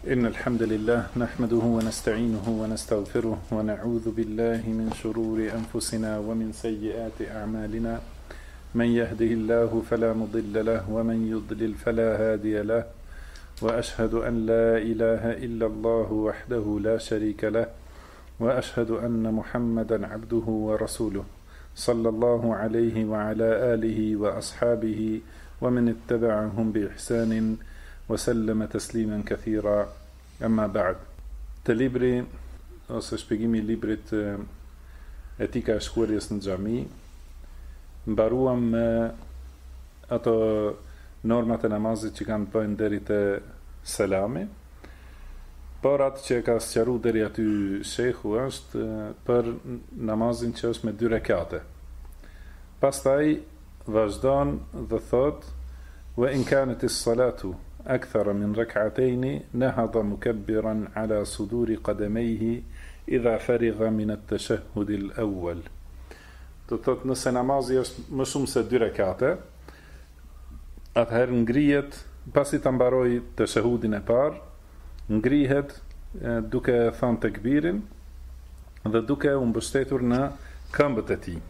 إن الحمد لله نحمده ونستعينه ونستغفره ونعوذ بالله من شرور أنفسنا ومن سيئات أعمالنا من يهده الله فلا مضل له ومن يضلل فلا هادي له وأشهد أن لا إله إلا الله وحده لا شريك له وأشهد أن محمدا عبده ورسوله صلى الله عليه وعلى آله وأصحابه ومن اتبعهم بإحسان وسلم تسليما كثيرا أما بعد. Te libri ose shpjegimi I librit Etika e shkuarjes në xhami, mbaruam me ato normat e namazit që kanë bënë deri te selami, por atë që ka sqaruar deri aty shehu është për namazin që është me 2 rekate. Pastaj vazhdon dhe thot: "Wa in kanat as-salatu أكثر من ركعتين نهض مكبرا على صدور قدميه إذا فرغ من التشهد الأول." Do thot nëse namazi është më shumë se 2 rekate, atëherë ngrihet pasi ta mbaroj tashahudin e parë, ngrihet duke thënë tekbirin dhe duke u mbështetur në këmbët e tij.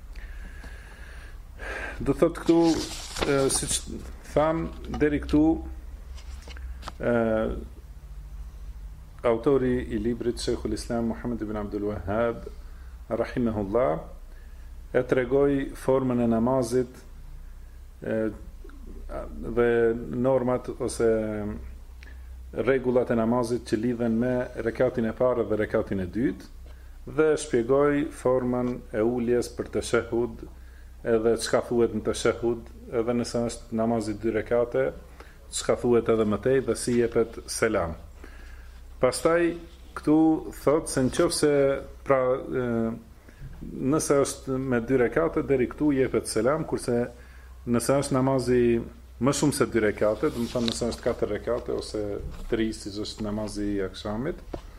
Do thot këtu siç tham deri këtu autori I librit Sheikhul Islam Muhammad ibn Abdul Wahhab rahimahullah e tregoi formën e namazit dhe normat ose rregullat e namazit që lidhen me rekatin e parë dhe rekatin e dytë dhe shpjegoi formën e uljes për tashahhud edhe çka thuhet në tashahhud edhe nëse është namazi 2 rekate çka thuhet edhe më tej dhe si jepet selam. Pastaj këtu thot se nëse pra nëse është me 2 rekate deri këtu jepet selam, kurse nëse është namazi më shumë se 2 rekate, do të thonë nëse është 4 rekate ose 3 siç është namazi I akşamit,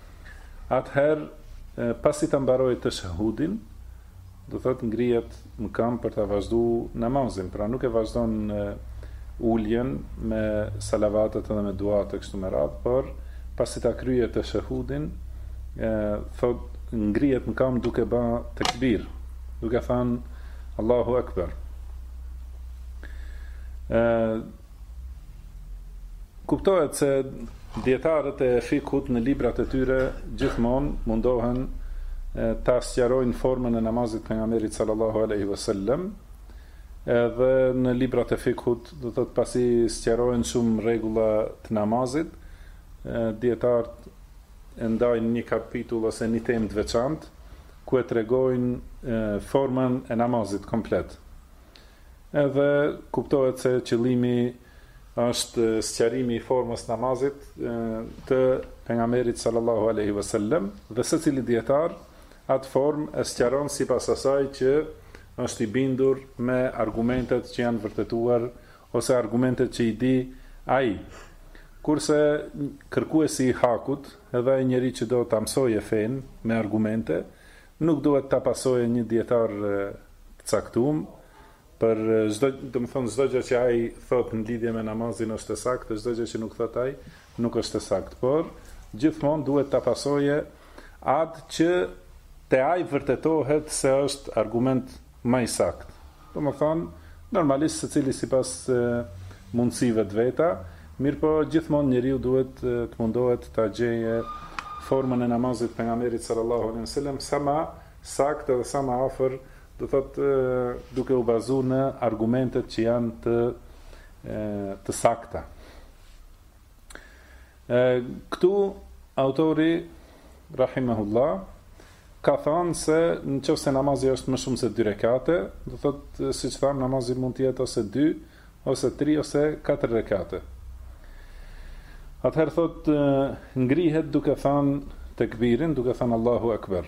atëherë pasi ta mbarojë tashahudin, do thot ngrihet në këmbë për ta vazhduar namazin, pra nuk e vazhdon uljen me salavatet edhe me duat e kështu me radhë, por pasi ta kryej tashahudin, thot ngrihet në këmbë duke bë tekbir, duke thënë Allahu Akbar. Kuptohet se dietarët e fikut në librat e tyre gjithmonë mundohen ta sqarojnë formën e namazit pejgamberit sallallahu alaihi wasallam, edhe në librat e fikut, do thot pasi sqarojnë shumë rregulla të namazit, dietarët e ndajnë një kapitull ose një temë të veçantë ku e tregojnë formën e namazit komplet. Edhe kuptohet se qëllimi është sqarimi I formës namazit të pejgamberit sallallahu alaihi wasallam dhe secili dietar atë formë e sqaron sipas asaj që është I bindur me argumentet që janë vërtetuar ose argumentet që I di ai. Kurse kërkuesi I hakut, edhe ai njeri që do ta mësojë fen me argumente, nuk duhet ta pasojë një dietar të caktuar për çdo gjë që ai thot në lidhje me namazin është e saktë, çdo gjë që nuk thot ai nuk është e saktë, por gjithmonë duhet ta pasojë atë që te ai vërtetohet se është argument më I sakt. Domethënë, normalisht secili sipas mundësive të veta, mirëpo gjithmonë njeriu duhet të mundohet ta gjejë formën e namazit pejgamberit sallallahu alaihi wasallam sa më saktë dhe sa më afër, do thotë duke u bazuar në argumentet që janë të sakta. Këtu autori rahimahullah ka thënë se nëse namazi është më shumë se 2 rekate, do thotë siç tham namazi mund të jetë ose 2 ose 3 ose 4 rekate. Atëherë thotë ngrihet duke thënë tekbirin, duke thënë Allahu Akbar.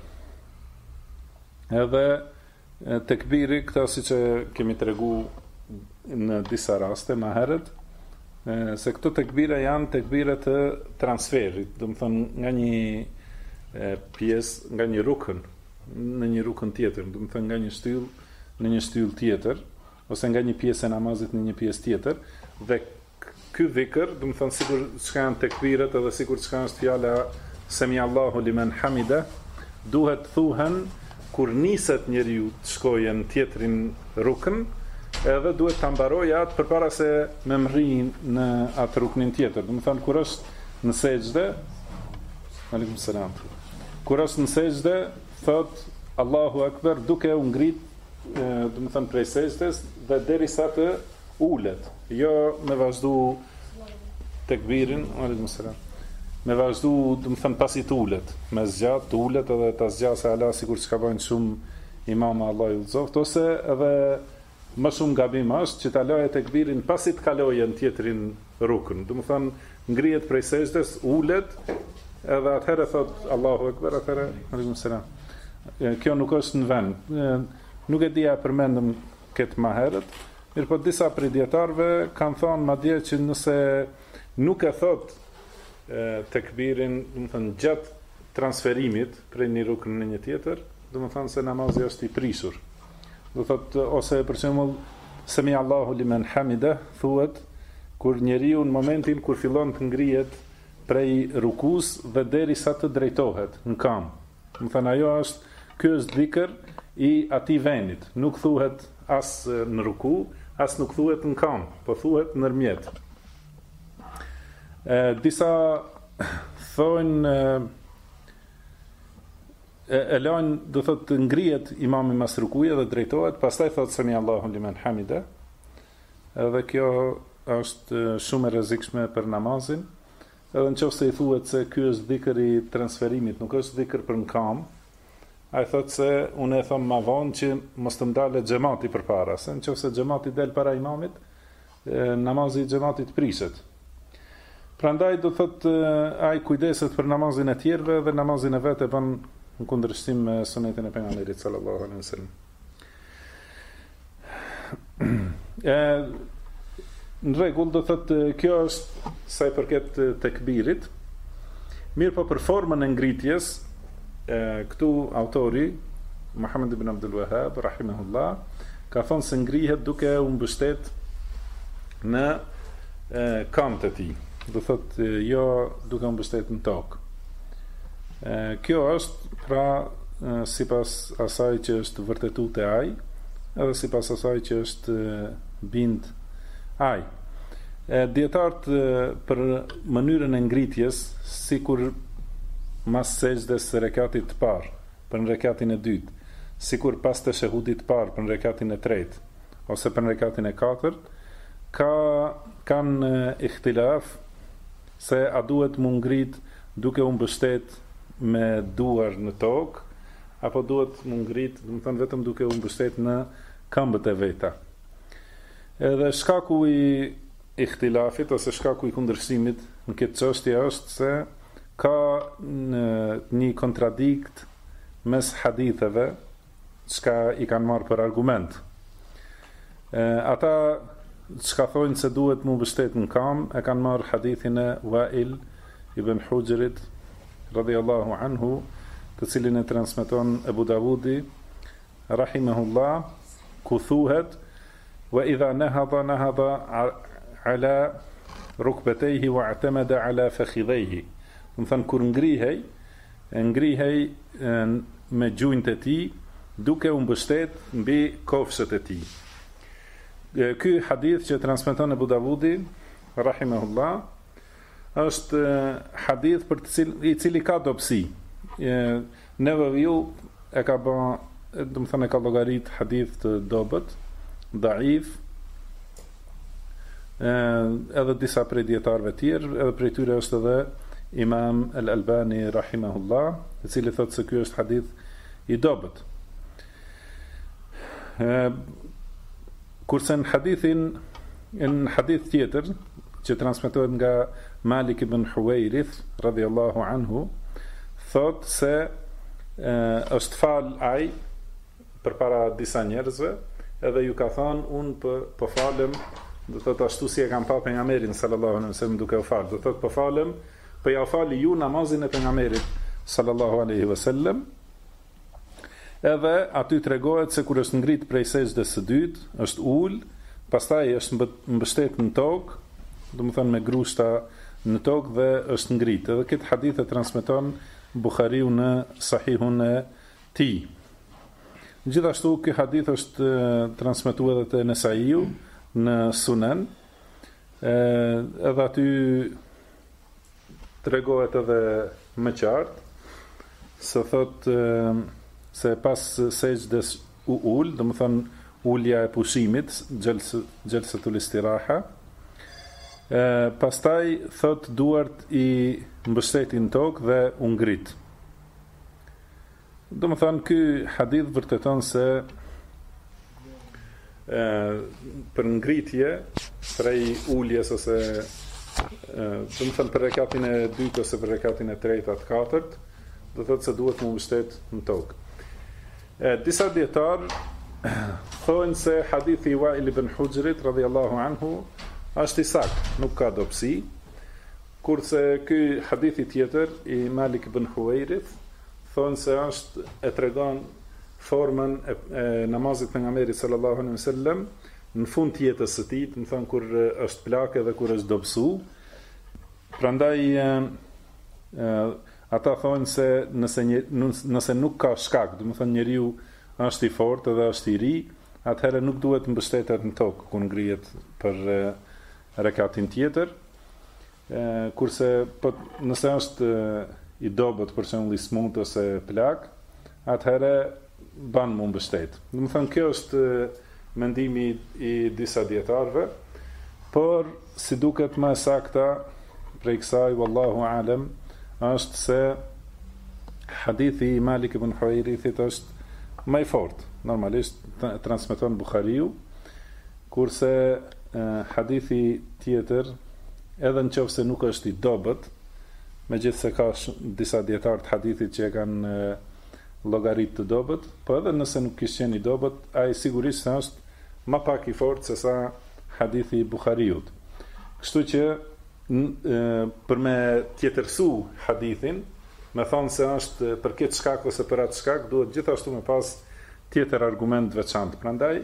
Edhe tekbiri këta siç e kemi treguar në disa raste më herët, se këto tekbire janë tekbire të transferit, do të thonë nga një pjesë nga një rukn në një rukn tjetër, do të thënë nga një shtyll në një shtyll tjetër, ose nga një pjesë e namazit në një pjesë tjetër, dhe ky dhikr, do të thonë sikur çka janë tekbiret edhe sikur çka është fjala Semi Allahu liman hamida, duhet thuhen kur niset njeriu të shkojë në tjetrin rukn, edhe duhet ta mbarojë atë përpara se me mrrin në atë ruknin tjetër. Do të thonë kur është në sejdë, aleikum selam. Kur është në sejdë, thot Allahu Akbar duke u ngrit, do të thonë prej sejdës dhe derisa të ulet, jo me vazhdu tekbirin, aleikum selam. Me vazhdu, do të thënë pasi të ulet, me zgjat, të ulet edhe ta zgjasë ala sikur çka bajnë shumë imama Allahu udhëzoft, ose edhe më shumë gabim është që ta lajë tekbirin pasi të kalojë në tjetrin rukn. Do të thënë ngrihet prej sejdës, ulet, edhe atëherë thot Allahu Akbar, atëherë aleikum selam. Kjo nuk është në vend. Nuk e dia përmendëm këtë më herët, mirë po disa prej dietarëve kanë thënë madje që nëse nuk e thot tekbirin, do të thënë gjatë transferimit prej një rukn në një tjetër, do të thënë se namazi është i prishur. Do thotë ose për shembull Semi Allahu liman hamida thuhet kur njeriu në momentin kur fillon të ngrihet prej rukus dhe derisa të drejtohet në kam. Do të thënë ajo është, ky është dhikr i atij vendit. Nuk thuhet as në ruku, as nuk thuhet në kam, po thuhet ndërmjet. Disa thonë e lajnë, do thotë ngrihet imami mas rukuje dhe drejtohet, pastaj thotë Sami Allahu liman hamida. Edhe kjo është shumë e rrezikshme për namazin. Edhe nëse i thuhet se ky është dhikr i transferimit, nuk është dhikr për në kam, ai thotë se unë e them më vonë që mos të ndalet xhamati përpara, se nëse xhamati del para imamit, namazi i xhamatit prishet. Prandaj do thotë ai kujdeset për namazin e tjerëve dhe namazin e vet e bën në kundërshtim me sunetin e pejgamberit sallallahu alaihi wasallam. Në rregull, do thotë kjo është sa i përket tekbirit. Mirë po për formën e ngritjes, këtu autori Muhammad ibn Abdul Wahhab rahimahullah ka thonë se ngrihet duke u mbështet në këmbët e tij. Do thotë jo duke u mbështetur në tokë. Kjo është pra sipas asaj që është vërtetuar te ai, edhe sipas asaj që është bind ai. Dietarët për mënyrën e ngritjes, sikur mas sejdës së rekatit të parë, për në rekatin e dytë, sikur pas të shahudit të parë për në rekatin e tretë, ose për në rekatin e katërt, kanë ihtilaf se a duhet mu ngrit duke u mbështet me duar në tokë, apo duhet mu ngrit, do të thënë vetëm duke u mbështet në këmbët e veta. Edhe shkaku i ihtilafit ose shkaku i kundërshtimit në këtë çështje është se ka një kontradikt mes haditheve çka i kanë marrë për argument. Ata çka thonë se duhet mu mbështet në kam, e kanë marrë hadithin e Wail ibn Hujrit radhiyallahu anhu, të cilin e transmeton Abu Davudi rahimahullah, ku thuhet wa idha nahada ala rukbatayhi wa i'tamada ala fakhidhayhi. Do të thënë kur ngrihej me gjunjtë e tij duke u mbështet mbi kofshët e tij. Ky hadith që transmeton Abu Davudi rahimahullah është hadith për i cili ka dobësi. Nevaviu e ka bën, do të thënë, e ka llogarit hadith të dobët, daif, edhe disa prej dietarëve tjerë, edhe prej tyre është edhe Imam Al-Albani rahimahullah, i cili thotë se ky është hadith i dobët. Kurse në hadith tjetër që transmetohet nga Malik ibn Huwairith radhiyallahu anhu, thot se është fal ai përpara disa njerëzve, edhe ju ka thënë unë po falem, do thot ashtu si e kam pa pejgamberin sallallahu alaihi wasallam duke u fal, do thot po falem, po ja fali ju namazin e pejgamberit sallallahu alaihi wasallam. Edhe aty tregohet se kur është ngrit prej sejdës së dytë, është ul, pastaj është mbështet në tokë domethënë me grushta në tokë dhe është ngrit. Edhe këtë hadith e transmeton Buhariu në Sahihun e tij. Gjithashtu ky hadith është transmetuar edhe te Nesaiu në Sunan. Edhe aty tregohet edhe më qartë se thot se pas sejdës u ul, domethënë ulja e pushimit, gjelsatul istiraha. Pastaj thot duart i mbështetin tokë dhe u ngrit. Domethënë ky hadith vërteton se për ngritje prej uljes ose domethënë për rekatin e dytë ose për rekatin e tretë atë katërt, do thotë se duhet më mbështet në tokë. Disa dietar thonë se hadithi i Wa'il ibn Hujrit radhiyallahu anhu është i saktë, nuk ka dobësi, kurse ky hadithi tjetër i Malik ibn Huwairith thonë se është e tregon formën e namazit pejgamberit sallallahu alaihi wasallam në fund të jetës së tij, do të thonë kur është plakë dhe kur është dobësu. Prandaj ata thonë se nëse nuk ka shkak, do të thonë njeriu është i fortë dhe është i ri, atëherë nuk duhet mbështetet në tokë kur ngrihet për rekatin tjetër. Kurse nëse është i dobët për shembull i smut ose plak, atëherë ban më mbështet. Do të thonë kjo është mendimi i disa dietarëve, por si duket më sakta prej kësaj wallahu alem është se hadithi i Malik ibn Huwairithit është më i fortë. Normalisht transmeton Buhariu, kurse hadithi tjetër, edhe nëse nuk është i dobët, megjithse ka disa dietar të hadithit që e kanë llogarit të dobët, po edhe nëse nuk kishte qenë i dobët, ai sigurisht është më pak i fortë se sa hadithi i Buhariut. Kështu që për me tjetërsu hadithin, me thonë se është për këtë shkak ose për atë shkak, duhet gjithashtu me pas tjetër argument veçantë. Prandaj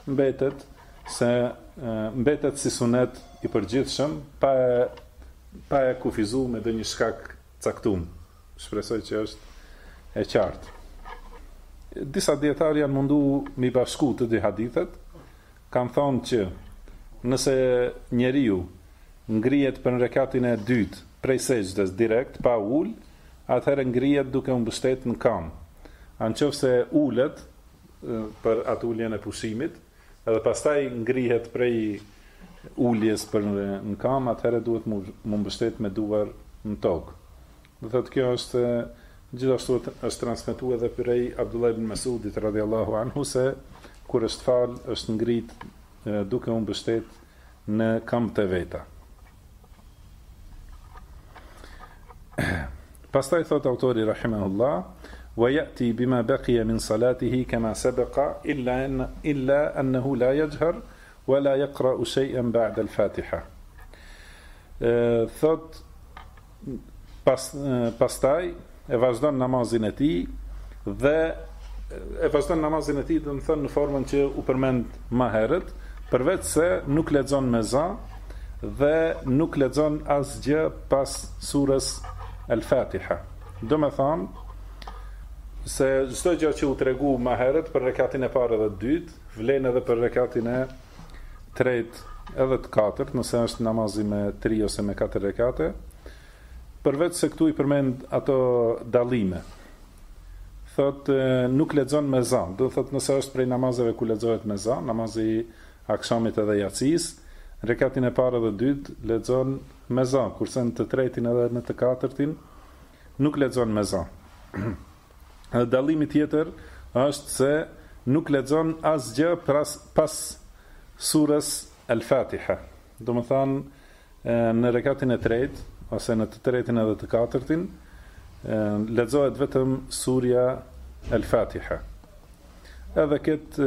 mbetet si sunet i përgjithshëm, pa e kufizu me ndonjë shkak caktuar. Shpresoj që është e qartë. Disa dietarë janë mundu mi bashku të dy hadithet, kanë thonë që nëse njeriu ngrihet për rekatin e dytë prej sejdës direkt pa ul, atëherë ngrihet duke u mbështetur në kam. Anëse ulet për atë uljen e pushimit, edhe pastaj ngrihet prej uljes për në kam, atëherë duhet më mbështet me duar në tokë. Do thotë kjo është gjithashtu është transmetuar edhe prej Abdullah ibn Mas'udit radhiyallahu anhu se kur është fal është ngrit duke u mbështet në kam të veta. Pastaj thot autori rahimahullah, wa yati bima baqiya min salatihi kama sabaqa illa annahu la yajhar wa la yaqra'u shay'an ba'da al-Fatiha. Thot pastaj e vazhdon namazin e tij dhe e vazhdon namazin e tij do të thonë në formën që u përmend më herët, përveç se nuk lexon me za dhe nuk lexon asgjë pas surës Al-Fatiha. Do me thonë se çdo gjë që u tregu më herët për rekatin e parë dhe të dytë, vlen edhe për rekatin e tretë edhe të katërt, nëse është namazi me 3 ose me 4 rekate, përveç se këtu i përmend ato dallime. Thot nuk lexon me za, do thot nëse është prej namazeve ku lexohet me za, namazi i akşamit edhe yatsis, rekatin e parë dhe dytë lexon me za, kurse në të tretin edhe në të katërtin nuk lexon me za. Dallimi tjetër është se nuk lexon asgjë pas surës Al-Fatiha. Do të thonë në rekatin e tretë ose në të tretin edhe të katërtin lexohet vetëm surja Al-Fatiha. Edhe këtë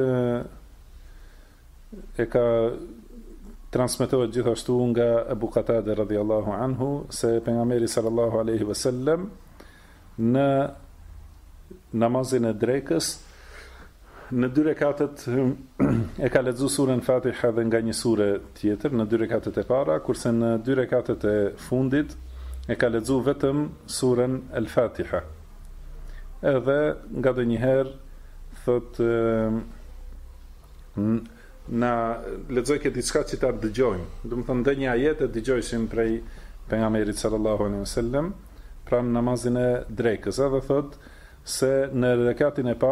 e ka transmetohet gjithashtu nga Abu Qatada radhiyallahu anhu se pejgamberi sallallahu alaihi wasallam në namazin e drekës Në dy rekatet e ka lexuar surën Fatiha dhe nga një sure tjetër në dy rekatet e para, kurse në dy rekatet e fundit e ka lexuar vetëm surën El-Fatiha. Edhe nga ndonjëherë thot na lexoj ke diçka që ta dëgjojmë. Do të thonë ndonjë ajet e dëgjojsim prej pejgamberit sallallahu alaihi wasallam pranë namazin e drekës. Edhe thot se në rekatin e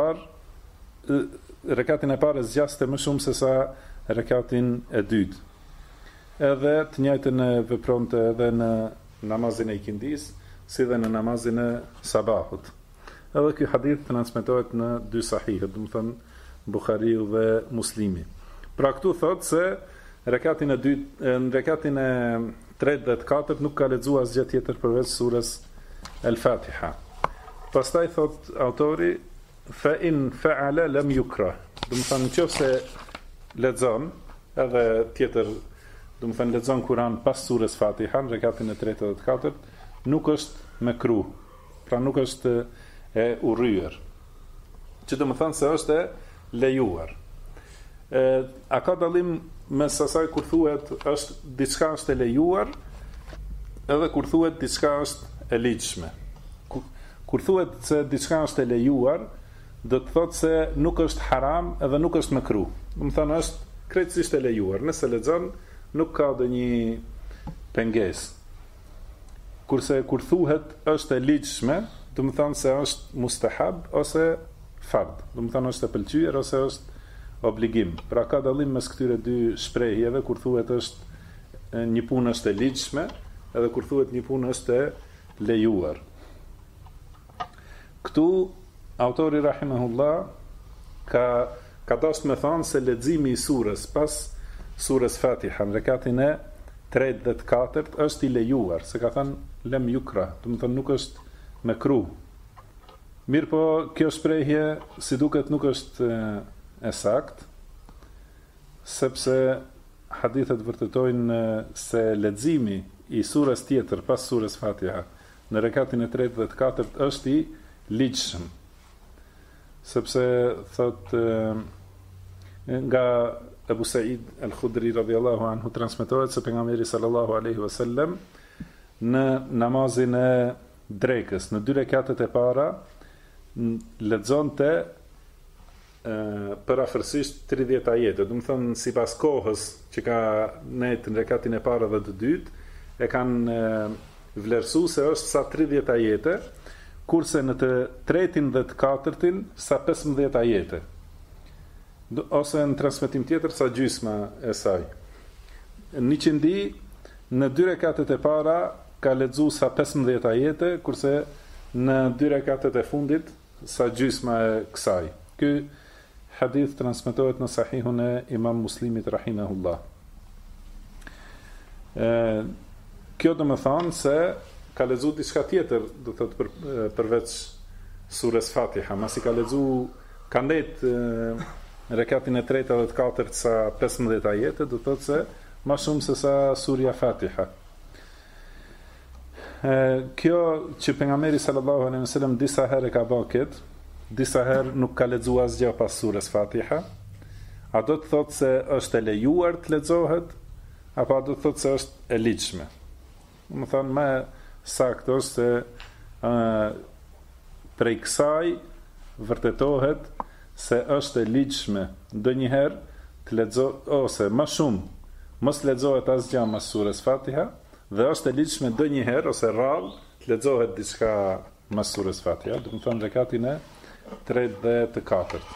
parë zgjaste më shumë se sa rekatin e dytë. Edhe të njëjtën e vepronte edhe në namazin e ikindis, si dhe në namazin e sabahut. Edhe ky hadith transmetohet në dy sahihe, do të thonë Buhariu dhe Muslimi. Pra këtu thot se rekatin e dytë, në rekatin e tretë dhe të katërt nuk ka lexuar asgjë tjetër përveç surës El-Fatiha. Pastaj thot autori fa in fa'ala lam yukrah. Do të thonë nëse lexon edhe tjetër, do të thonë lexon Kur'an pas surës Fatiha në rekatin e tretë dhe të katërt, nuk është mekruh. Pra nuk është e urryer. Që do të thonë se është e lejuar. A ka dallim mes asaj kur thuhet është diçka është e lejuar edhe kur thuhet diçka është e ligjshme. Kur thuhet se diçka është e lejuar, do të thotë se nuk është haram edhe nuk është mekruh. Do të thonë është krejtësisht e lejuar. Nëse lexon nuk ka ndonjë pengesë. Kurse kur thuhet është e ligjshme, do të thonë se është mustahab ose fard. Do të thonë është e pëlqyer ose është obligim. Pra ka dallim mes këtyre dy shprehjeve, kur thuhet është një punë është e ligjshme, edhe kur thuhet një punë është e lejuar. Këtu autori rahimahullah ka dashur me thonë se leximi i surës pas surës Fatiha në rekatin e tretë dhe të katërt është i lejuar, se ka thënë lem yukra, do të thonë nuk është mekruh. Mirë po, kjo shprehje si duket nuk është e sakt, sepse hadithet vërtetojnë se leximi i surës tjetër pas surës Fatiha në rekatin e tretë dhe të katërt është i ligjshëm. Sepse thot nga Abu Sa'id al-Khudri radhiyallahu anhu transmetohet se pejgamberi sallallahu alaihi wasallam në namazin e drekës në dy rekatet e para lexonte përafërsisht 30 ajete. Do të thonë sipas kohës që ka në rekatin e parë dhe të dytë, e kanë vlerësuar se është sa 30 ajete, kurse në të tretin dhe të katërtin sa 15 ajete. Ose në transmetim tjetër sa gjysma e saj. Një qendi në dy rekatet e para ka lexuar sa 15 ajete, kurse në dy rekatet e fundit sa gjysma e kësaj. Ky hadith transmetohet në sahihun e Imam Muslimit rahimahullah. Kjo do më thonë se ka lexuar diçka tjetër, do thotë përveç surës Fatiha, masi ka lexuar ka ndet rekatin e tretë dhe të katërt sa 15 ajete, do thotë se më shumë se sa surja Fatiha. Kjo që pejgamberi sallallahu alaihi wasallam disa herë ka bërë këtë, disa herë nuk ka lexuar asgjë pas surës Fatiha, a do të thotë se është e lejuar të lexohet, apo a do të thotë se është e ligjshme? Do të thonë më saktë është se prej kësaj vërtetohet se është e ligjshme ndonjëherë të lexohet ose më shumë mos lexohet asgjë pas surës Fatiha, dhe është e ligjshme ndonjëherë ose rrallë të lexohet diçka pas surës Fatiha, do të thonë rekatin e tretë dhe të katërt.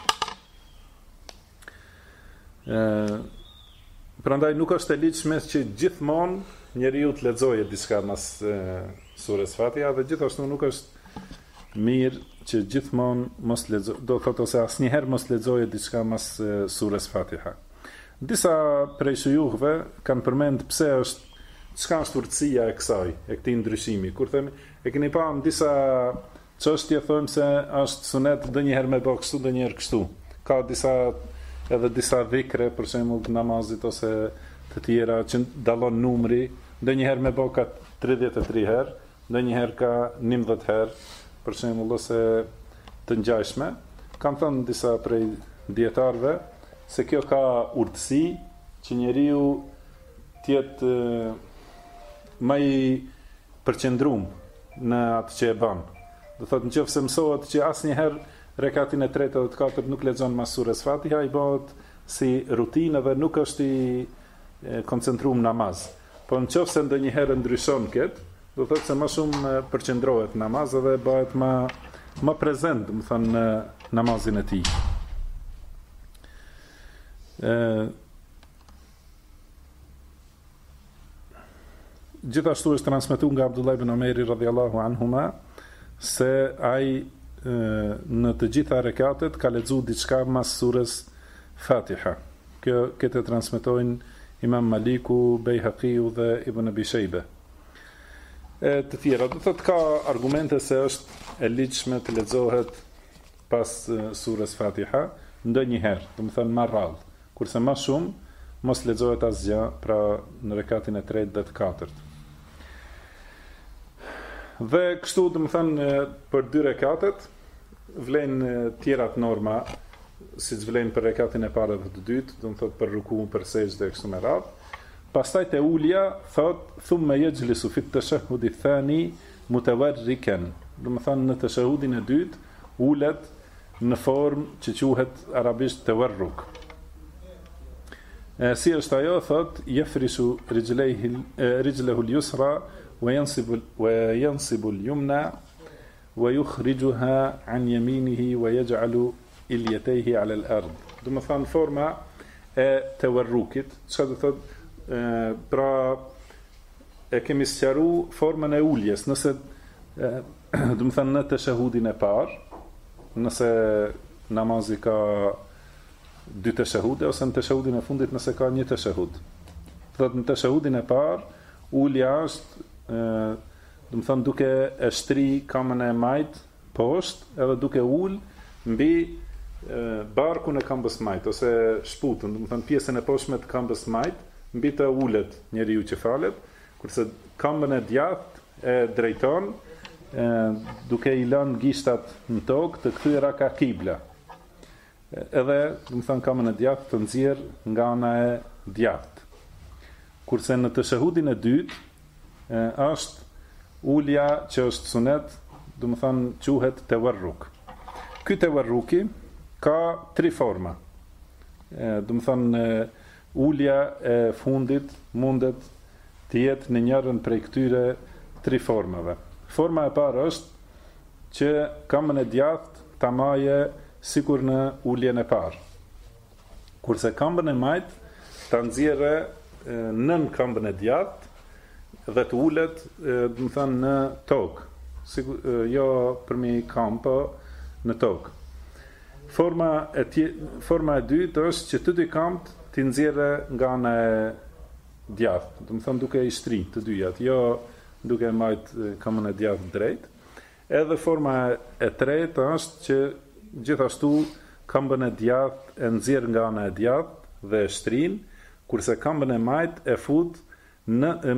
Prandaj nuk është e ligjshme që gjithmonë njeriu të lexojë diçka mas surës Fatiha, dhe gjithashtu nuk është mirë që gjithmonë mos lexojë, do thotë ose asnjëherë mos lexojë diçka mas surës Fatiha. Disa prej shujuhve kanë përmend pse është çka është urtësia e kësaj, e këtij ndryshimi. Kur themi, e keni pa në disa çështje thonë se është sunet ndonjëherë me bë kështu, ndonjëherë kështu. Ka disa dhikre, për shembull të namazit ose të tjera që dallon numri, ndonjëherë me bë ka 33 herë, ndonjëherë ka 11 herë, për shembull ose të ngjashme. Kam thënë disa prej dietarëve se kjo ka urtësi që njeriu tjetë më i përqendrum në atë që e bën. Do thotë nëse mësohet që asnjëherë rekatin e tretë dhe të katërt nuk lexon mas surës Fatiha, i bëhet si rutinë dhe nuk është i koncentruar në namaz. Po nëse ndonjëherë ndryshon këtë, do thotë se më shumë përqendrohet në namaz dhe bëhet më prezent, do të thonë në namazin e tij. Gjithashtu është transmetuar nga Abdullah ibn Omeri radhiyallahu anhuma se ai në të gjitha rekatet ka lexuar diçka mas surës Fatiha. Këtë transmetojnë Imam Maliku, Bejhaqiu dhe Ibn Abi Shejbe. Të tjera, do thotë ka argumente se është e ligjshme të lexohet pas surës Fatiha ndonjëherë, do të thënë më rrallë, kurse më shumë mos lexohet asgjë, pra në rekatin e tretë dhe të katërt. Dhe kështu, do të thënë për 2 rekatet vlen tjerat norma, siç vlen për rekatin e parë dhe të dytë, do të thotë për ruku, për sejdë dhe kështu me radhë. Pastaj te ulja thot thumma yajlisu fi at-tashahhud ath-thani mutawarrikan. Do të thënë në tashahhudin e dytë ulet në formë që quhet arabisht tawarruk. Si është ajo, thot yafrishu rijlahu al-yusra wa yansibu al-yumna wa yukhrijuha an yaminihi wa yaj'alu ilyatayhi 'ala al-ard. Do të thënë forma e tawarrukit, çka do thotë pra e kemi sqaruar formën e uljes, nëse do të thënë në tashahudin e parë, nëse namazi ka 2 tashahude ose në tashahudin e fundit nëse ka 1 tashahud. Thotë në tashahudin e parë ulja është do të thënë duke e shtri kamën e majt poshtë edhe duke ul mbi barkun e këmbës majt ose shputën, do të thënë pjesën e poshtme të këmbës majt, mbi të ulet njeriu që falet, kurse këmbën e djathtë e drejton duke i lënë gishtat në tokë të kthyer ka kibla. Edhe, do të thënë këmbën e djathtë të nxjerr nga ana e djathtë. Kurse në tashahudin e dytë është ulja që është sunet, do të thënë quhet tawarruk. Ky tawarruki ka 3 forma. Do të thënë ulja e fundit mundet të jetë në njërën prej këtyre 3 formave. Forma e parë është që këmbën e djathtë ta maje sikur në uljen e parë. Kurse këmbën e majt ta nxjerrë nën këmbën e djathtë dhe të ulet, do të thënë në tokë, jo përmi këmbë, po në tokë. Forma e dytë është që të dy këmbët ti nxjerrë nga ana e djathtë, do të thënë duke i shtri të dyjat, jo duke majt këmbën e djathtë drejt. Edhe forma e tretë është që gjithashtu këmbën e djathtë e nxjerr nga ana e djathtë dhe e shtrin, kurse këmbën e majt e fut në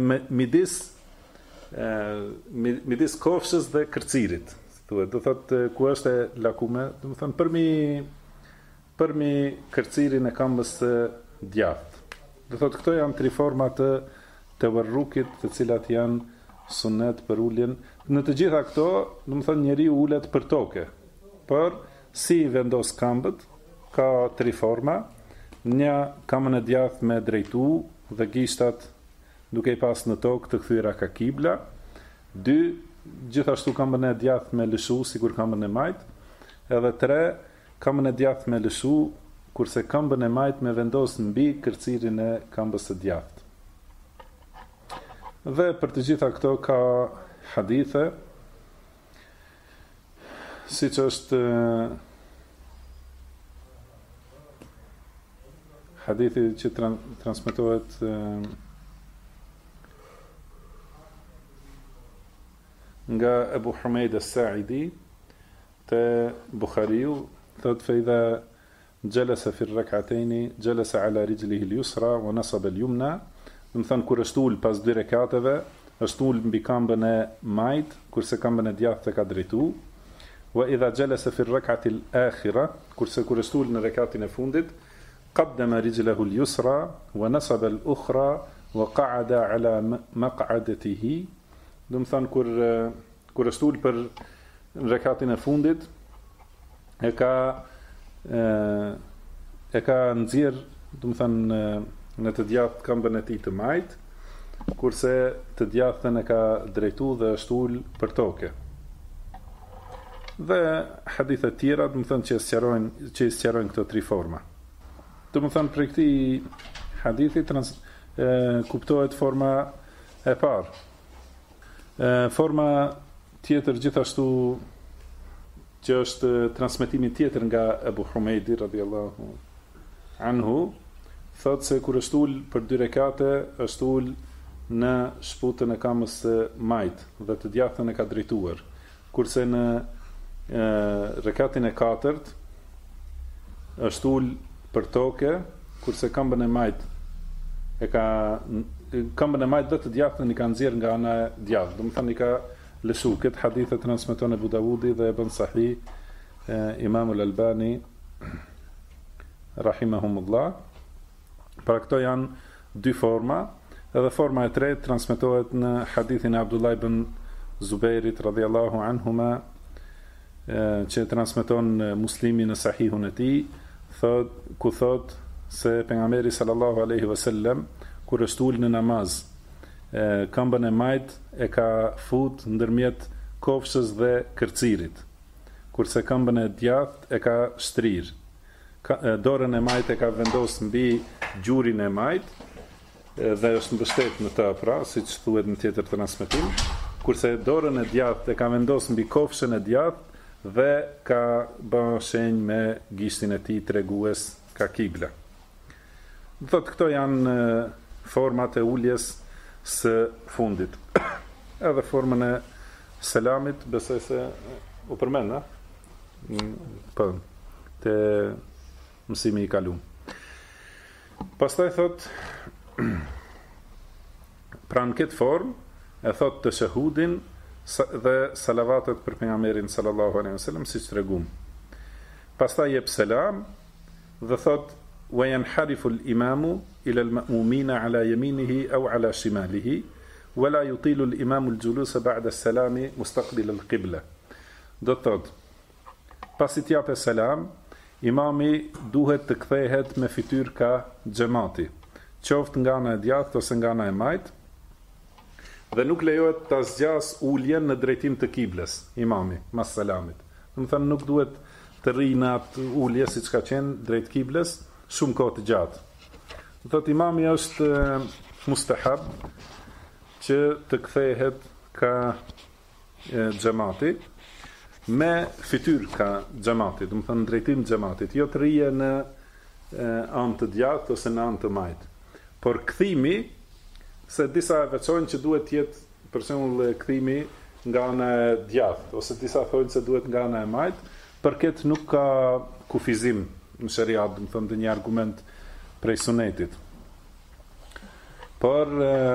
midis kofshës dhe kërcirit. Do thotë ku është e lakume, do të thënë përmi kërcirin e këmbës së djathtë. Do thotë këto janë 3 forma të tawarrukit, të cilat janë sunet për uljen. Në të gjitha këto, do të thënë njeriu ulet për tokë. Por si vendos këmbët, ka 3 forma. Një, këmbën e djathtë me drejtu dhe gishtat duke i pas në tokë të kthyera ka kibla. 2, gjithashtu këmbën e djathtë me lëshu sikur këmbën e majt. Edhe 3, këmbën e djathtë me lëshu, kurse këmbën e majt me vendos mbi kërcirin e këmbës së djathtë. Dhe për të gjitha këto ka hadithe, siç është hadithi që transmetohet nga Ebu Humeid as-Sa'idi te Bukhariu, thot fa idha jalasa fi ar-rak'atayn jalasa ala rijlihi al-yusra wa nasaba al-yumna. Do të thënë kur është ul pas 2 rekateve, është ul mbi këmbën e majt, kurse këmbën e djathtë ka drejtu, wa idha jalasa fi ar-rak'ati al-akhira, kurse kur stul në rekatin e fundit, qaddama rijlahu al-yusra wa nasaba al-ukhra wa qa'ada ala maq'adatihi. Do të thon kur stul për rekatin e fundit e ka nxjerr, do të thon në të djathtë këmbën e tij të majt, kurse të djathtën e ka drejtu dhe është ul për tokë. Dhe hadithe tjera, do të thënë që sqarojnë këto tri forma. Do të thënë për këtij hadithi kuptohet forma e parë. Forma tjetër gjithashtu që është transmetimi tjetër nga Ebu Humejdi radhiyallahu anhu, thotë se kur është ul për 2 rekate, është ul në shputën e kamës së majt dhe të djathtën e ka drejtuar. Kurse në rekatin e 4 është ul për tokë, kurse këmbën e majt dhe të djathtën i ka nxjerr nga ana e djathtë. Do të thënë i ka lëshu. Këtë hadith e transmeton Abu Davudi dhe Ibn Sahih, Imam al-Albani rahimahumullah. Pra këto janë 2 forma, edhe forma e tretë transmetohet në hadithin e Abdullah ibn Zubairit radhiyallahu anhuma, që transmeton Muslimi në Sahihun e tij, ku thot se pejgamberi sallallahu alaihi wasallam kur është ul në namaz, këmbën e majt e ka fut ndërmjet kofshës dhe kërcirit, kurse këmbën e djathtë e ka shtrir. Dorën e majt e ka vendos mbi gjurin e majt dhe është mbështet në të, pra, siç thuhet në tjetër transmetim, kurse dorën e djathtë e ka vendos mbi kofshën e djathtë dhe ka bën shenjë me gishtin e tij tregues ka kibla. Thotë këto janë format e uljes së fundit. Edhe formën e selamit besoj se u përmend, po te mësimi i kalum. Pastaj thot, pra në këtë formë, e thot të shahudin dhe salavatet për pejgamberin sallallahu alaihi wasallam, siç tregum. Pastaj jep selam dhe thot, wa yanharifu al-imamu ila al-ma'mumina ala yaminihi aw ala shimalihi, wa la yutilu al-imamu al-julusa ba'da as-salami mustaqbil al-qibla. Do thot, pasi t'japë selam, imami duhet të kthehet me fytyrë ka xhamati, qoftë nga ana e djathtë ose nga ana e majt, dhe nuk lejohet ta zgjas uljen në drejtim të kiblës, imami mas selamit. Do të thënë nuk duhet të rrijë në atë ulje siç ka qenë drejt kiblës shumë kohë të gjatë. Do thotë imami është mustahab që të kthehet ka xhamati me fytyrë ka xhamati, do të thënë drejtim xhamatit, jo të rije në anë të djathtë ose në anë të majt. Por kthimi, se disa e veçojnë që duhet të jetë për shembull kthimi nga ana e djathtë, ose disa thonë se duhet nga ana e majt, për këtë nuk ka kufizim në shariat, do të thënë ndonjë argument prej sunetit. Por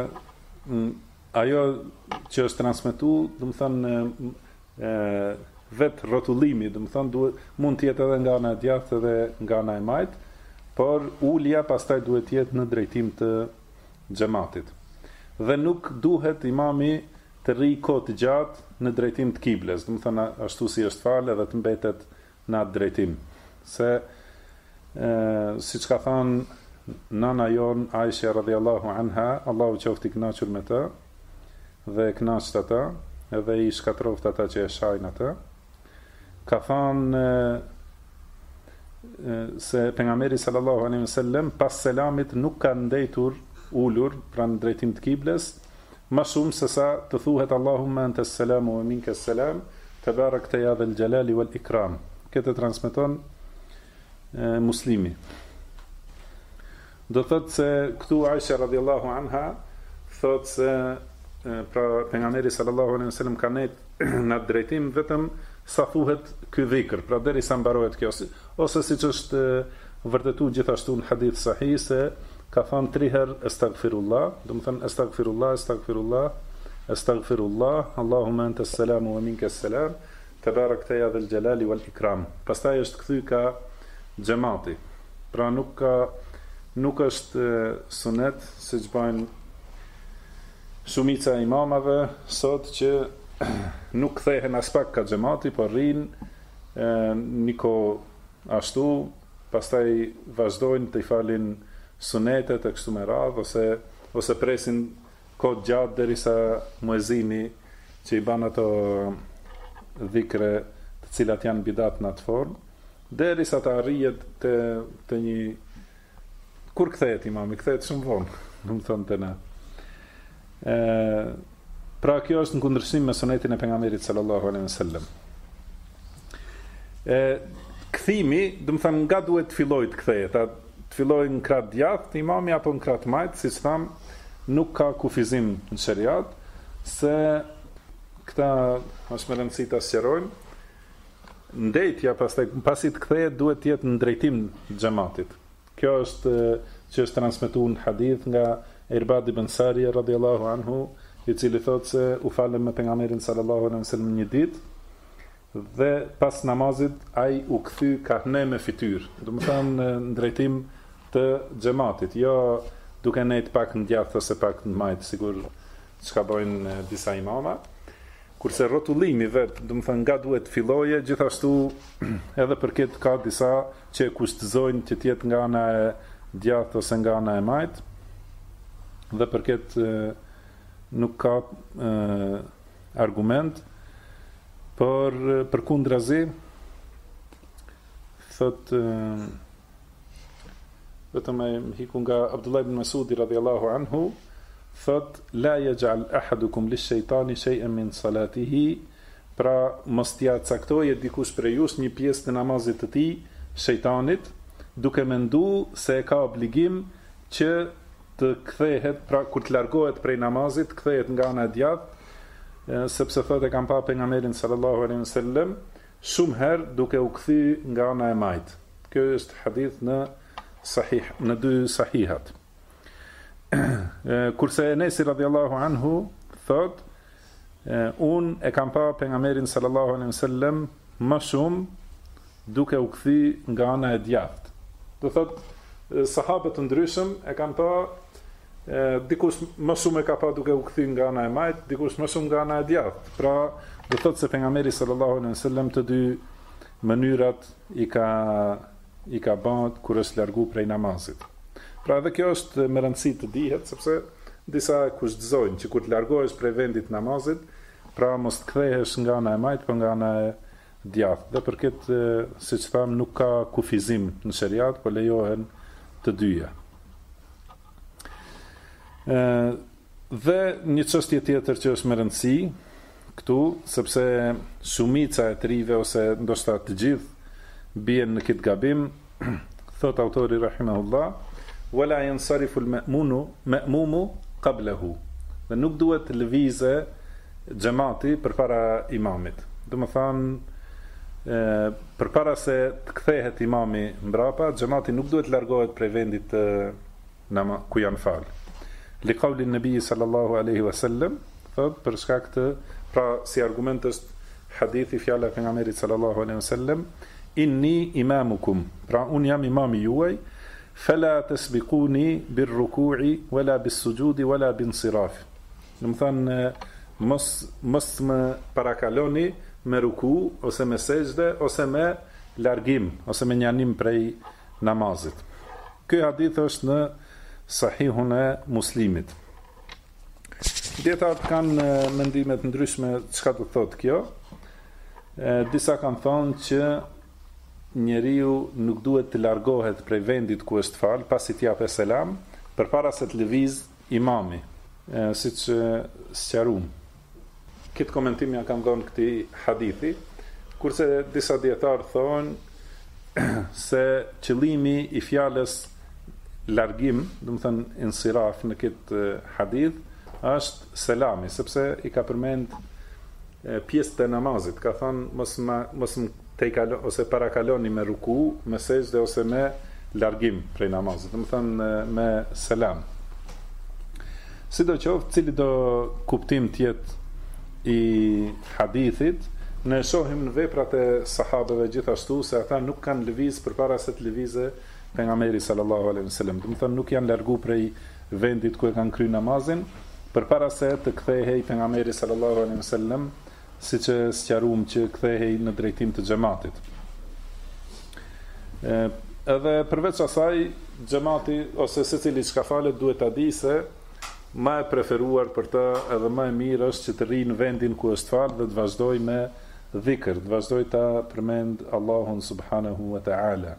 ajo që është transmetuar, do të thënë vetë rrotullimi, do të thonë mund të jetë edhe nga ana e djathtë edhe nga ana e majt, por ulja pastaj duhet të jetë në drejtim të xhamatit. Dhe nuk duhet imami të rrijë kohë të gjatë në drejtim të kiblës, do të thonë ashtu si është falë edhe të mbetet në atë drejtim. Se siç ka thënë nana jon Aisha radhiyallahu anha, Allahu qoftë i kënaqur me të dhe kënaqet ata, edhe i shkatroft ata që e shajnë ata, ka thënë se pejgamberi sallallahu alaihi wasallam pas selamit nuk ka ndetur ulur pranë drejtim të kiblës, më shumë se sa të thuhet Allahumma antas salamu wa minkas salam, tabarakta ya dhal jalali wal ikram. Këtë transmeton Muslimi. Do thotë se këtu Aisha radhiyallahu anha thotë se pra pejgamberi sallallahu alaihi wasallam ka në drejtim vetëm sa thuhet ky dhikr, pra derisa mbarohet kjo, ose siç është vërtetuar gjithashtu në hadith sahih se ka thënë 3 herë astaghfirullah, do të thënë astaghfirullah, astaghfirullah, astaghfirullah, Allahumma antas salamu wa minkas salam, Tebarakteja dhe l'gjelali wal ikram. Pastaj është kthy ka xhamati. Pra nuk është sunet se që bajnë shumica imamave sot që nuk kthehen as pak ka xhamati, por rrinë niko ashtu, pastaj vazhdojnë të i falin sunetet e kështu me radhë, ose presin kohë gjatë derisa muezini që i ban ato dhikre të cilat janë bidat në atë formë, derisa të arrijet të një kur kthehet imami, kthehet shumë vonë, do të thonë të na. Pra kjo është në kundërshtim me sunetin e pejgamberit sallallahu alaihi wasallam. Kthimi, do të thonë nga duhet të fillojë të kthehet, të fillojë në krah djathtë imami apo në krah të majt, siç tham, nuk ka kufizim në shariat, se këta është me rëndësi ta sqarojmë. Ndejtja pasi të kthehet duhet të jetë në drejtim të xhamatit. Kjo është që është transmetuar në hadith nga Irbad ibn Sariya radhiyallahu anhu, i cili thotë se u falem me pejgamberin sallallahu alaihi wasallam një ditë dhe pas namazit ai u kthy ka hne me fytyrë. Do të thonë në drejtim të xhamatit, jo duke nejt pak në djathtë ose pak në majt, sigur çka bojnë disa imama. Kurse rrotullimi vet, do të thënë nga duhet filloje, gjithashtu edhe për këtë ka disa që kushtëzojnë që të jetë nga ana e djathtë ose nga ana e majt, dhe për këtë nuk ka argument, por përkundrazi thot vetëm e hiku nga Abdullah ibn Mas'udi radhiyallahu anhu, thot la yaj'al ahadukum lish-shaytani shay'an min salatihi, pra mos t'ia caktojë dikush prej jush një pjesë të namazit të tij shejtanit, duke menduar se ka obligim që të kthehet, pra kur të largohet prej namazit, kthehet nga ana e djathtë, sepse thotë kam pa pejgamberin sallallahu alaihi wasallam shumë herë duke u kthy nga ana e majt. Kjo është hadith në dy sahihat. Kurse Enesi radhiyallahu anhu thot, unë e kam pa pejgamberin sallallahu alaihi wasallam më shumë duke u kthy nga ana e djathtë. Do thot sahabët të ndryshëm e kanë pa, dikush më shumë e ka pa duke u kthy nga ana e majt, dikush më shumë nga ana e djathtë. Pra do thot se pejgamberi sallallahu alaihi wasallam të dy mënyrat i ka bën kur është largu prej namazit. Pra edhe kjo është me rëndësi të dihet, sepse disa kushtëzojnë që kur të largohesh prej vendit namazit, pra mos të kthehesh nga ana e majt, por nga ana e djathtë. Dhe për këtë, siç tham, nuk ka kufizim në shariat, por lejohen të dyja. Dhe një çështje tjetër që është me rëndësi këtu, sepse shumica e trive ose ndoshta të gjithë bien në këtë gabim, thot autori rahimahullah, wala yansarifu al-ma'mumu qablahu. Dhe nuk duhet të lëvizë xhamati përpara imamit. Do të thonë përpara se të kthehet imami mbrapa, xhamati nuk duhet largohet prej vendit ku janë fal. Li qauli nabi sallallahu alaihi wasallam, thot për shkak të, pra si argument është hadithi fjala e pejgamberit sallallahu alaihi wasallam, inni imamukum, pra un jam imami juaj, fala tasbiquni birruku'i wala bis-sujudi wala bin-siraf. Do të thonë mos më parakaloni me ruku ose me sejdë ose me largim ose me njanim prej namazit. Ky hadith është në Sahihun e Muslimit. Dietarët kanë mendime të ndryshme çka do thotë kjo. Disa kanë thonë që njeriu nuk duhet të largohet prej vendit ku është fal pasi t'i japë selam përpara se të lëviz imami, siç sqaruam. Këtë komentim ja kanë dhënë këtij hadithi, kurse disa dietarë thonë se qëllimi i fjalës largim, do të thënë insiraf në këtë hadith, është selami, sepse i ka përmend pjesë të namazit, ka thënë mos më ose parakaloni me ruku, me sejdë ose me largim prej namazit, do të thënë me selam. Sidoqoftë, cili do kuptim të jetë i hadithit, ne shohim në veprat e sahabeve gjithashtu se ata nuk kanë lëviz përpara se të lëvizë pejgamberi sallallahu alaihi wasallam. Do të thonë nuk janë largu prej vendit ku e kanë kryer namazin përpara se të kthehej pejgamberi sallallahu alaihi wasallam, siç e sqaruam që kthehej në drejtim të xhamatit. Edhe përveç asaj, xhamati ose secili që ka falet duhet ta di se më e preferuar për të edhe më e mirë është që të rrijë në vendin ku është fal dhe të vazhdoj me dhikr, të vazhdoj ta përmend Allahun subhanahu wa ta'ala.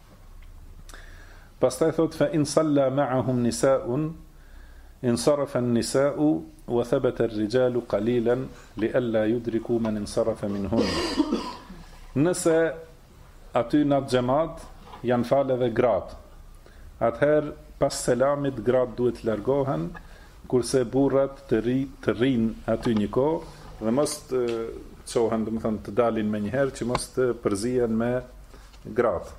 Pastaj thot fa in salla ma'ahum nisa'un insarafa an-nisa'u wa thabata ar-rijalu qalilan li alla yudriku man insarafa minhum. Nëse aty në xhamat janë falë edhe gratë, atëherë pas selamit gratë duhet të largohen, kurse burrat të rrinë aty një kohë dhe mos të çohen, do të thonë të dalin më një herë që mos të përzihen me gratë.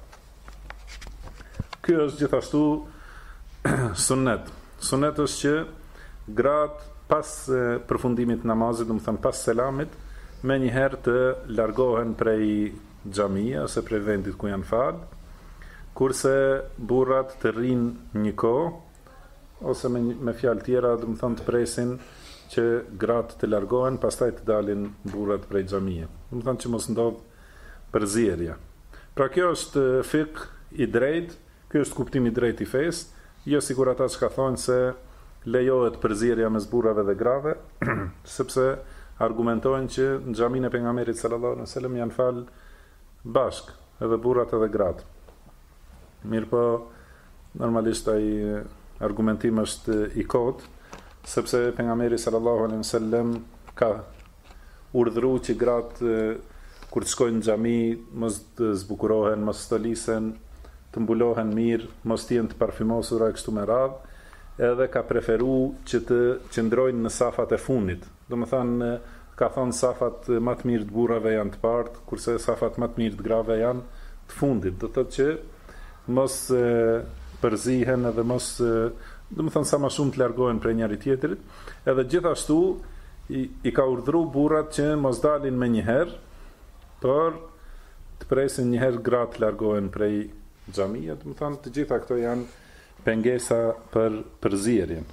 Ky është gjithashtu sunnet. Sunnet është që gratë pas përfundimit të namazit, do të thonë pas selamit, më një herë të largohen prej xhamia ose prej vendit ku janë fal, kurse burrat të rrinë një kohë ose me fjalë tjera, do të thonë të presin që gratë të largohen, pastaj të dalin burrat prej xhamie. Do të thonë që mos ndodh përzierje. Pra kjo është fik i drejtë, ky është kuptimi i drejtë i fesë, jo sikur ata që ka thonë se lejohet përzierja mes burrave dhe grave, sepse argumentojnë që në xhamin e pejgamberit sallallahu alaihi wasallam janë fal bashk, edhe burrat edhe gratë. Mirë po, normalisht ai argumentim është i kotë, sepse pejgamberi sallallahu alaihi wasallam ka urdhëruar që gratë kur të shkojnë në xhami mos të zbukurohen, mos stolisen, të mbulohen mirë, mos të jenë të parfymosura kështu me radhë, edhe ka preferuar që të qëndrojnë në safat e fundit. Domethënë ka thonë safat më të mirë të burrave janë të partë, kurse safat më të mirë të grave janë të fundit. Do të thotë që mos përzihen edhe mos, domethënë sa më shumë të largohen prej njëri tjetrit, edhe gjithashtu i ka urdhëruar burrat që mos dalin më një herë, por të presin një herë gratë të largohen prej xhamia, domethënë të gjitha këto janë pengesa për përzierjen.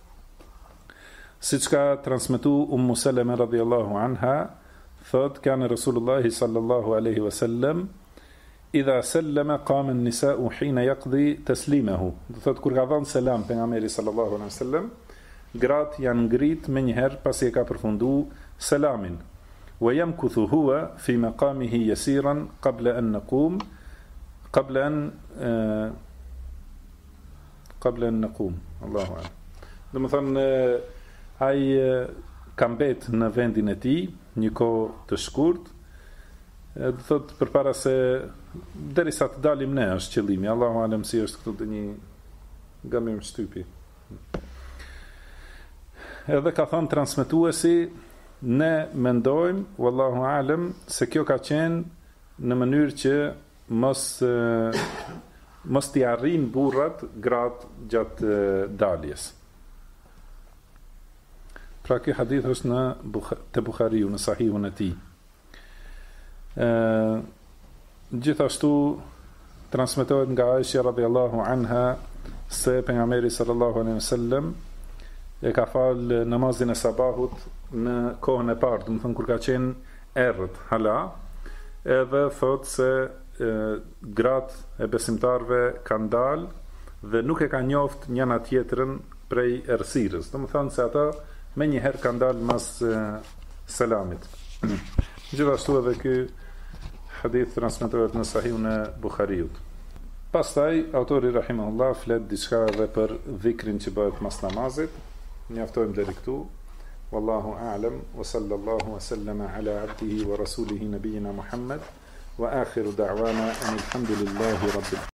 Siç ka transmetuar Ummu Salama radhiyallahu anha, thot kana Rasulullah sallallahu alaihi wasallam idha sallama qama an-nisa'u hina yaqdi taslimahu. Do thot kur ka dhënë selam pejgamberi sallallahu alaihi wasallam, gratë janë ngrit më një herë pasi e ka përfunduar selamin. Wa yamkuthu huwa fi maqamihi yasiran qabla an naqum qabla an naqum. Allahu a'lam. Do të thonë ai ka mbet në vendin e tij një kohë të shkurt, do thot përpara se derisa të dalim ne është qëllimi. Allahu a'lam si është këtu një gamim shtypi. Edhe ka thënë transmetuesi, ne mendojmë, wallahu a'lam, se kjo ka qenë në mënyrë që mos t'i arrin burrat gratë gjatë daljes. Pra ky hadith është te Buhariu, në Sahihun e tij. Gjithashtu transmetohet nga Aisha radhiyallahu anha se pejgamberi sallallahu alaihi wasallam e ka fal namazin e sabahut në kohën e parë, do të thonë kur ka qenë errët hala, edhe thot se gratë e besimtarve kanë dalë dhe nuk e kanë njoft njëna tjetrën prej errësirës. Do të thonë se ata me një herë kanë dalë mas selamit. Gjithashtu edhe ky hadith transmetohet në Sahihun e Buhariut. Pastaj autori rahimahullah flet diçka edhe për dhikrin që bëhet mas namazit. Mjaftojmë deri këtu. Wallahu a'lam wa sallallahu wa sallama ala abdihi wa rasulihi nabiyina Muhammad wa akhiru da'wana alhamdulillahi rabbil